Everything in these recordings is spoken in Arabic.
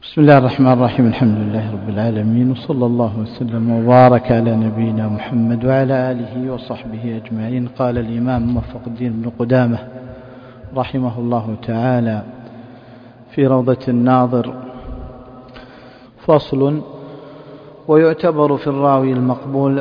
بسم الله الرحمن الرحيم. الحمد لله رب العالمين، وصلى الله وسلم وبارك على نبينا محمد وعلى آله وصحبه أجمعين. قال الإمام موفق الدين بن قدامة رحمه الله تعالى في روضة الناظر: فصل: ويعتبر في الراوي المقبول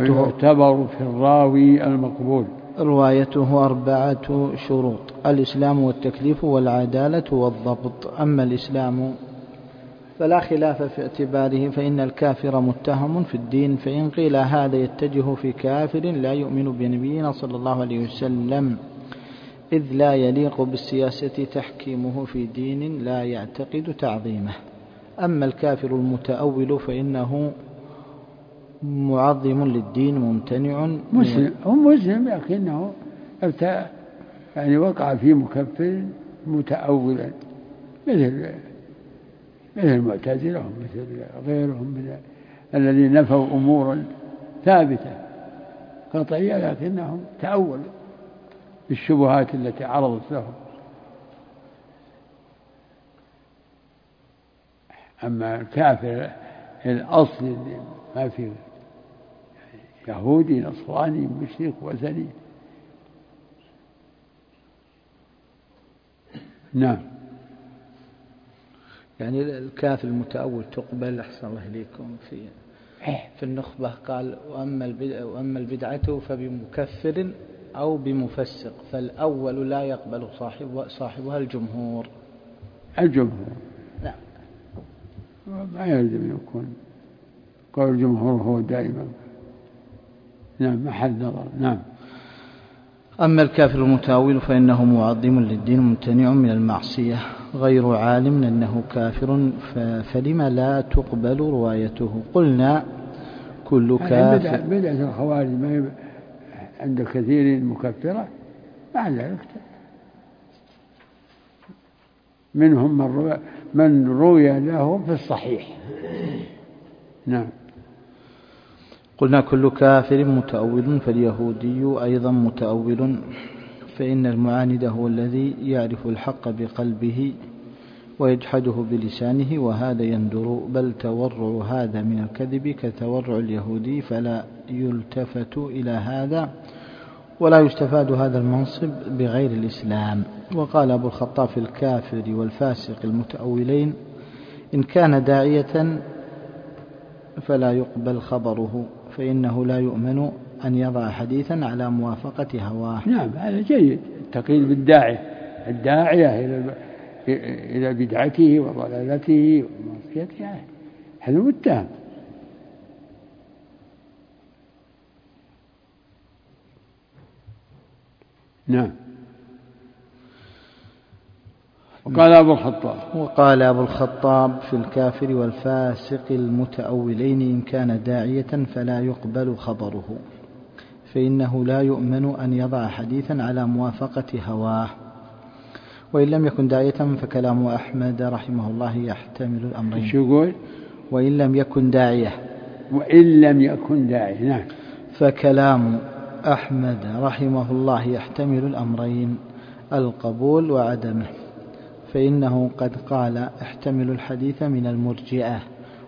روايته 4 شروط: الإسلام والتكليف والعدالة والضبط. أما الإسلام فلا خلاف في اعتباره، فإن الكافر متهم في الدين، فإن قيل هذا يتجه في كافر لا يؤمن بنبينا صلى الله عليه وسلم، إذ لا يليق بالسياسة تحكيمه في دين لا يعتقد تعظيمه. أما الكافر المتأول فإنه معظم للدين ممتنع مسلم لكنه وقع في مكفر متأولا، مثل المعتزلة ومثل غيرهم من الذين نفوا أمورا ثابتة قطعية لكنهم تأولوا بالشبهات التي عرضت لهم. أما الكافر الأصل ما في يهودي نصراني مشرك وثني. نعم. يعني الكافر المتأول تقبل. أحسن الله إليكم. في النخبة قال: وأما البدعة فبمكفر أو بمفسق، فالأول لا يقبل صاحبها الجمهور. نعم. ما يلزم أن يكون قول الجمهور هو دائما. نعم، محل نظر. نعم. أما الكافر المتأول فإنه معظم للدين ممتنع من المعصية، غير عالم أنه كافر، فلما لا تقبل روايته؟ قلنا: كل كافر. بدعة الخوارج ما عند كثير مكفرة، مع ذلك منهم من روي له في الصحيح. نعم. قلنا: كل كافر متأول، فاليهودي أيضا متأول، فإن المعاند هو الذي يعرف الحق بقلبه ويجحده بلسانه، وهذا يندر، بل تورع هذا من الكذب كتورع اليهودي، فلا يلتفت إلى هذا ولا يستفاد هذا المنصب بغير الإسلام. وقال أبو الخطاب في الكافر والفاسق المتأولين: إن كان داعية فلا يقبل خبره، فإنه لا يؤمن أن يضع حديثا على موافقة هواه. نعم، هذا جيد. التقييد الداعية إلى بدعته وضلالته ومعصيته، هذا متهم. نعم. وقال أبو الخطاب في الكافر والفاسق المتأولين: إن كان داعية فلا يقبل خبره، فإنه لا يؤمن أن يضع حديثا على موافقة هواه. وإن لم يكن داعية فكلام أحمد رحمه الله يحتمل الأمرين. شو يقول؟ وإن لم يكن داعية. نعم. فكلام أحمد رحمه الله يحتمل الأمرين: القبول وعدمه، فإنه قد قال: احتمل الحديث من المرجئة.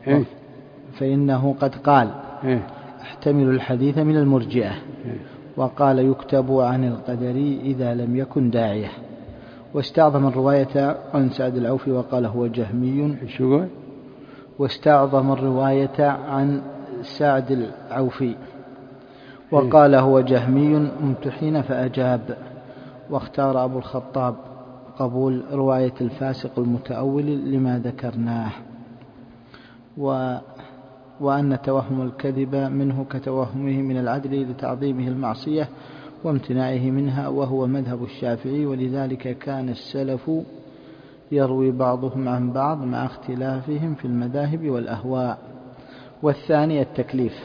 احتمل الحديث من المرجئة. وقال: يكتب عن القدر إذا لم يكن داعية. واستعظم الرواية عن سعد العوفي وقال: هو جهمي. واستعظم الرواية عن سعد العوفي وقال: هو جهمي ممتحن، فأجاب. واختار أبو الخطاب قبول رواية الفاسق المتأول لما ذكرناه، وأن توهم الكذب منه كتوهمه من العدل لتعظيمه المعصية وامتناعه منها، وهو مذهب الشافعي. ولذلك كان السلف يروي بعضهم عن بعض مع اختلافهم في المذاهب والأهواء. والثاني التكليف.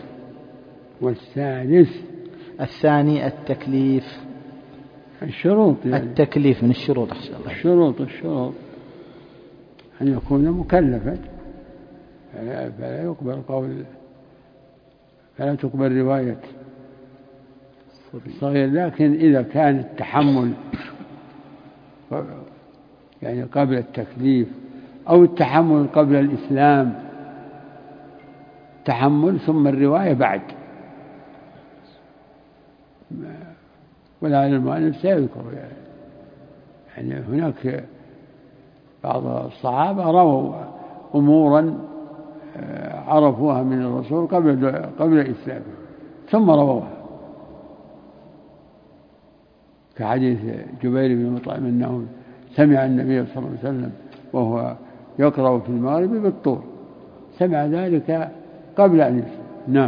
الثاني التكليف. الشروط التكليف من الشروط. الشروط أن يكون مكلفا، فلا تقبل رواية الصغير. لكن إذا كان التحمل قبل التكليف أو التحمل قبل الإسلام، تحمل ثم الرواية بعد. ولعل المؤلف سيذكر يعني هناك بعض الصحابة رووا أمورا عرفوها من الرسول قبل الإسلام ثم رووها، كحديث جبير بن مطعم أنه سمع النبي صلى الله عليه وسلم وهو يقرأ في المغرب بالطور، سمع ذلك قبل أن يسلم. نعم.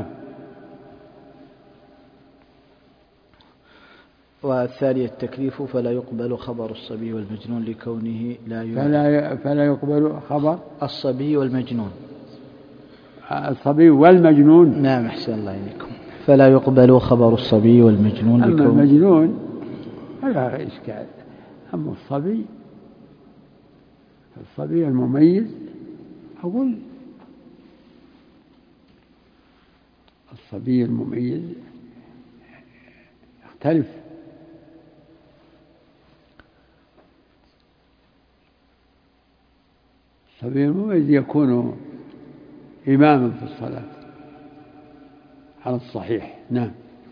والثاني التكليف، فلا يقبل خبر الصبي والمجنون لكونه فلا يقبل خبر الصبي والمجنون. الصبي والمجنون. نعم، أحسن الله إليكم. فلا يقبل خبر الصبي والمجنون أما المجنون فلا إشكال. أما الصبي المميز، أقول الصبي المميز يختلف. الصبي المميز يكون إماما في الصلاة على الصحيح. نعم.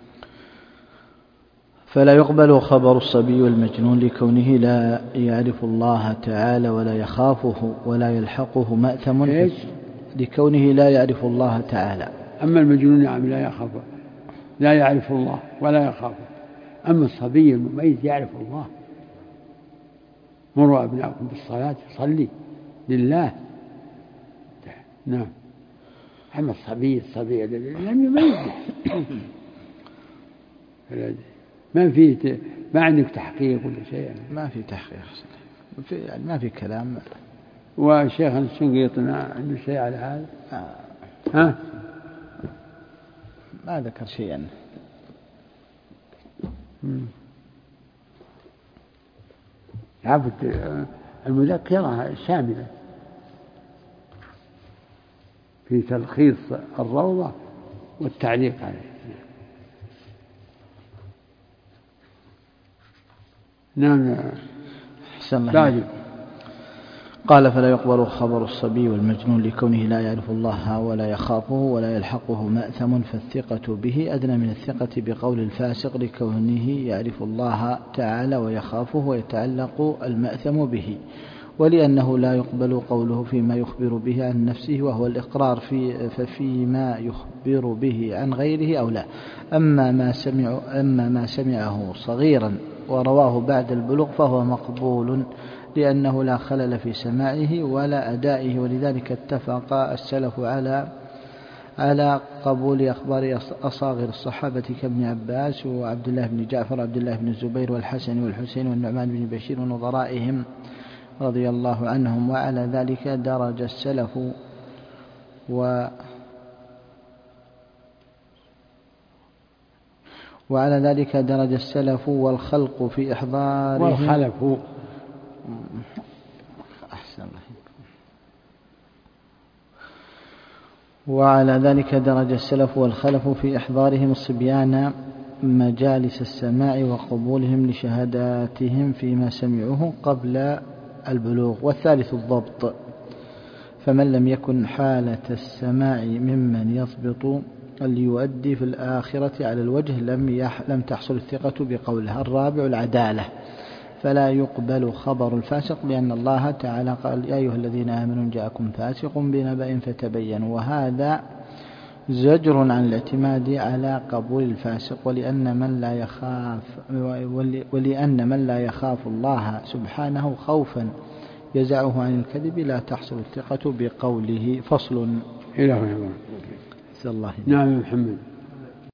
فلا يقبل خبر الصبي والمجنون لكونه لا يعرف الله تعالى ولا يخافه ولا يلحقه مأثم، لكونه لا يعرف الله تعالى. أما المجنون نعم لا يعرف الله ولا يخافه. أما الصبي المميز يعرف الله. مروا أبناءكم بالصلاة يصلي لله. نعم. أما الصبي الذي لم يميز ما عندك تحقيق ولا شيء. ما في تحقيق، يعني ما في كلام. والشيخ الشنقيطي عنده شيء على هذا؟ ها؟ ما ذكر شيئا. عبد المذكرة شاملة في تلخيص الروضة والتعليق عليه. نعم. أحسن الله. قال فلا يقبل خبر الصبي والمجنون لكونه لا يعرف الله ولا يخافه ولا يلحقه مأثم، فالثقة به أدنى من الثقة بقول الفاسق لكونه يعرف الله تعالى ويخافه ويتعلق المأثم به، ولأنه لا يقبل قوله فيما يخبر به عن نفسه وهو الإقرار ففيما يخبر به عن غيره أو لا. أما ما سمعه صغيرا ورواه بعد البلوغ فهو مقبول، لأنه لا خلل في سماعه ولا أدائه، ولذلك اتفق السلف على قبول أخبار أصاغر الصحابة كابن عباس وعبد الله بن جعفر وعبد الله بن الزبير والحسن والحسين والنعمان بن بشير ونظرائهم رضي الله عنهم. وعلى ذلك درج السلف والخلق في إحضارهم وعلى ذلك درج السلف والخلف في إحضارهم الصبيان مجالس السماع وقبولهم لشهاداتهم فيما سمعوه قبل البلوغ. والثالث الضبط، فمن لم يكن حالة السماع ممن يضبط ليؤدي في الآخرة على الوجه لم تحصل الثقة بقوله. الرابع العدالة، فلا يقبل خبر الفاسق، لأن الله تعالى قال يا أيها الذين آمنوا جاءكم فاسق بنبأ فتبينوا، وهذا زجر عن الاعتماد على قبول الفاسق. ولأن من لا يخاف الله سبحانه خوفا يزعه عن الكذب لا تحصل الثقة بقوله. فصل. إلى هنا. الله. نعم محمد.